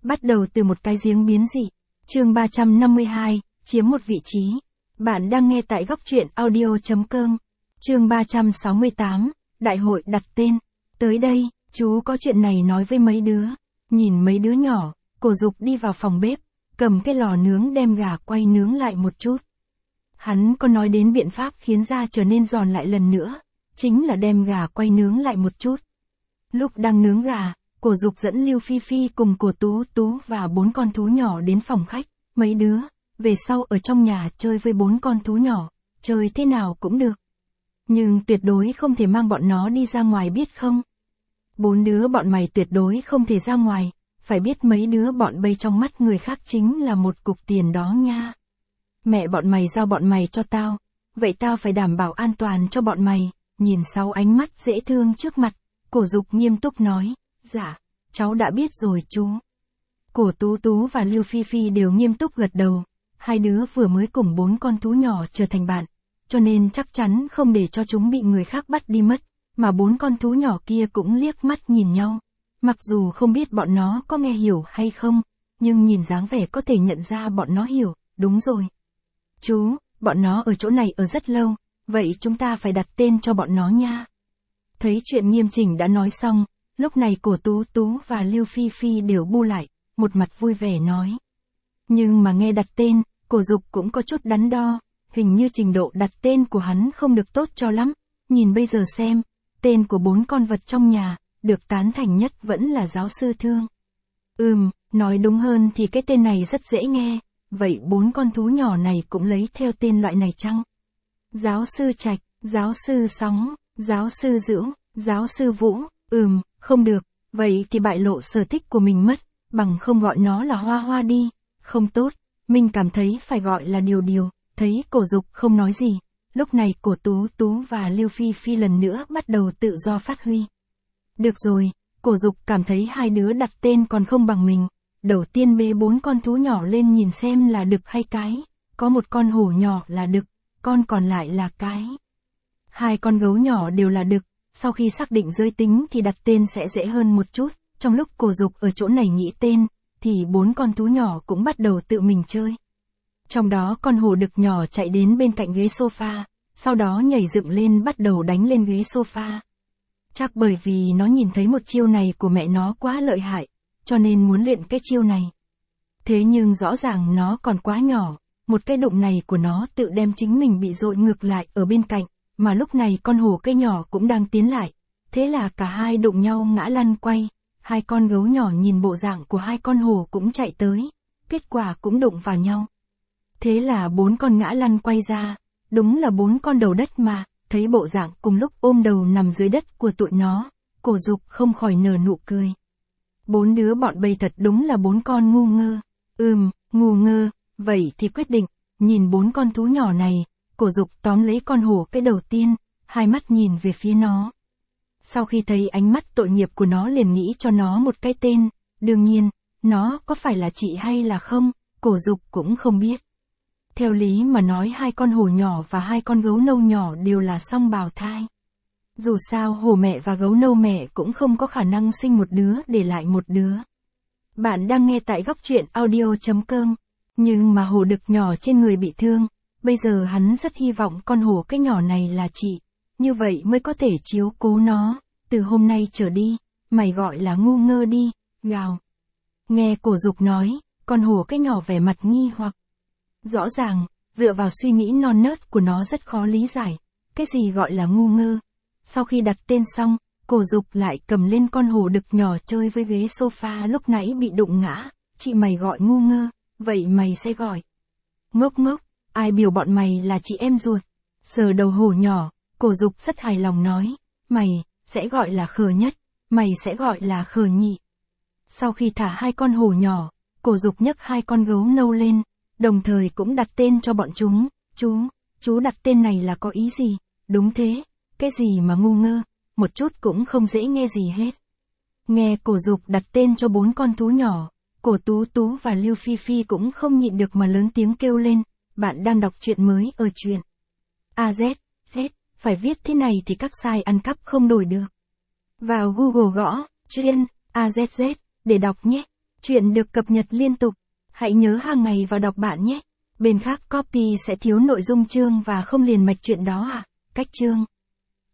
Bắt đầu từ một cái giếng biến dị. Chương 352, chiếm một vị trí. Bạn đang nghe tại góc truyện audio.com. Chương 368, Đại hội đặt tên. Tới đây, chú có chuyện này nói với mấy đứa. Nhìn mấy đứa nhỏ, Cổ Dục đi vào phòng bếp, cầm cái lò nướng đem gà quay nướng lại một chút. Hắn có nói đến biện pháp khiến da trở nên giòn lại lần nữa, chính là đem gà quay nướng lại một chút. Lúc đang nướng gà, Cổ Dục dẫn Lưu Phi Phi cùng Cổ Tú Tú và 4 con thú nhỏ đến phòng khách. Mấy đứa, về sau ở trong nhà chơi với 4 con thú nhỏ, chơi thế nào cũng được. Nhưng tuyệt đối không thể mang bọn nó đi ra ngoài biết không? 4 đứa bọn mày tuyệt đối không thể ra ngoài, phải biết mấy đứa bọn bây trong mắt người khác chính là một cục tiền đó nha. Mẹ bọn mày giao bọn mày cho tao, vậy tao phải đảm bảo an toàn cho bọn mày. Nhìn 6 ánh mắt dễ thương trước mặt, Cổ Dục nghiêm túc nói, dạ, cháu đã biết rồi chú. Cổ Tú Tú và Lưu Phi Phi đều nghiêm túc gật đầu, hai đứa vừa mới cùng 4 con thú nhỏ trở thành bạn, cho nên chắc chắn không để cho chúng bị người khác bắt đi mất, mà 4 con thú nhỏ kia cũng liếc mắt nhìn nhau. Mặc dù không biết bọn nó có nghe hiểu hay không, nhưng nhìn dáng vẻ có thể nhận ra bọn nó hiểu, đúng rồi. Chú, bọn nó ở chỗ này ở rất lâu, vậy chúng ta phải đặt tên cho bọn nó nha. Thấy chuyện nghiêm chỉnh đã nói xong, lúc này Cổ Tú Tú và Lưu Phi Phi đều bu lại, một mặt vui vẻ nói. Nhưng mà nghe đặt tên, Cổ Dục cũng có chút đắn đo, hình như trình độ đặt tên của hắn không được tốt cho lắm. Nhìn bây giờ xem, tên của 4 con vật trong nhà, được tán thành nhất vẫn là giáo sư Thương. Nói đúng hơn thì cái tên này rất dễ nghe, vậy 4 con thú nhỏ này cũng lấy theo tên loại này chăng? Giáo sư Trạch, giáo sư Sóng, giáo sư Dữu, giáo sư Vũ, không được, vậy thì bại lộ sở thích của mình mất, bằng không gọi nó là Hoa Hoa đi, không tốt, mình cảm thấy phải gọi là Điều Điều. Thấy Cổ Dục không nói gì, lúc này Cổ Tú Tú và Lưu Phi Phi lần nữa bắt đầu tự do phát huy. Được rồi, Cổ Dục cảm thấy hai đứa đặt tên còn không bằng mình, đầu tiên bế 4 con thú nhỏ lên nhìn xem là đực hay cái, có một con hổ nhỏ là đực, con còn lại là cái. 2 con gấu nhỏ đều là đực, sau khi xác định giới tính thì đặt tên sẽ dễ hơn một chút. Trong lúc Cổ Dục ở chỗ này nghĩ tên, thì 4 con thú nhỏ cũng bắt đầu tự mình chơi. Trong đó con hổ đực nhỏ chạy đến bên cạnh ghế sofa, sau đó nhảy dựng lên bắt đầu đánh lên ghế sofa. Chắc bởi vì nó nhìn thấy một chiêu này của mẹ nó quá lợi hại, cho nên muốn luyện cái chiêu này. Thế nhưng rõ ràng nó còn quá nhỏ, một cái đụng này của nó tự đem chính mình bị dội ngược lại ở bên cạnh, mà lúc này con hổ cái nhỏ cũng đang tiến lại. Thế là cả hai đụng nhau ngã lăn quay, 2 con gấu nhỏ nhìn bộ dạng của 2 con hổ cũng chạy tới, kết quả cũng đụng vào nhau. Thế là 4 con ngã lăn quay ra, đúng là 4 con đầu đất mà, thấy bộ dạng cùng lúc ôm đầu nằm dưới đất của tụi nó, Cổ Dục không khỏi nở nụ cười. 4 đứa bọn bây thật đúng là 4 con ngu ngơ. Ngu ngơ, vậy thì quyết định, nhìn 4 con thú nhỏ này, Cổ Dục tóm lấy con hổ cái đầu tiên, hai mắt nhìn về phía nó. Sau khi thấy ánh mắt tội nghiệp của nó liền nghĩ cho nó một cái tên, đương nhiên, nó có phải là chị hay là không, Cổ Dục cũng không biết. Theo lý mà nói 2 con hổ nhỏ và 2 con gấu nâu nhỏ đều là song bào thai. Dù sao hổ mẹ và gấu nâu mẹ cũng không có khả năng sinh một đứa để lại một đứa. Bạn đang nghe tại góc truyện audio.com, nhưng mà hổ đực nhỏ trên người bị thương, bây giờ hắn rất hy vọng con hổ cái nhỏ này là chị, như vậy mới có thể chiếu cố nó, từ hôm nay trở đi, mày gọi là ngu ngơ đi, gào. Nghe Cổ Dục nói, con hổ cái nhỏ vẻ mặt nghi hoặc. Rõ ràng, dựa vào suy nghĩ non nớt của nó rất khó lý giải, cái gì gọi là ngu ngơ. Sau khi đặt tên xong, Cổ Dục lại cầm lên con hổ đực nhỏ chơi với ghế sofa lúc nãy bị đụng ngã, chị mày gọi ngu ngơ, vậy mày sẽ gọi. Ngốc ngốc, ai biểu bọn mày là chị em ruột. Sờ đầu hổ nhỏ, Cổ Dục rất hài lòng nói, mày sẽ gọi là Khờ nhất, mày sẽ gọi là Khờ nhị. Sau khi thả 2 con hổ nhỏ, Cổ Dục nhấc 2 con gấu nâu lên, đồng thời cũng đặt tên cho bọn chúng. Chú đặt tên này là có ý gì? Đúng thế, cái gì mà ngu ngơ, một chút cũng không dễ nghe gì hết. Nghe Cổ Dục đặt tên cho 4 con thú nhỏ, Cổ Tú Tú và Lưu Phi Phi cũng không nhịn được mà lớn tiếng kêu lên, bạn đang đọc truyện mới ở truyện AZ, phải viết thế này thì các site ăn cắp không đổi được. Vào Google gõ, truyện AZZ, để đọc nhé. Chuyện được cập nhật liên tục. Hãy nhớ hàng ngày vào đọc bạn nhé. Bên khác copy sẽ thiếu nội dung chương và không liền mạch chuyện đó à? Cách chương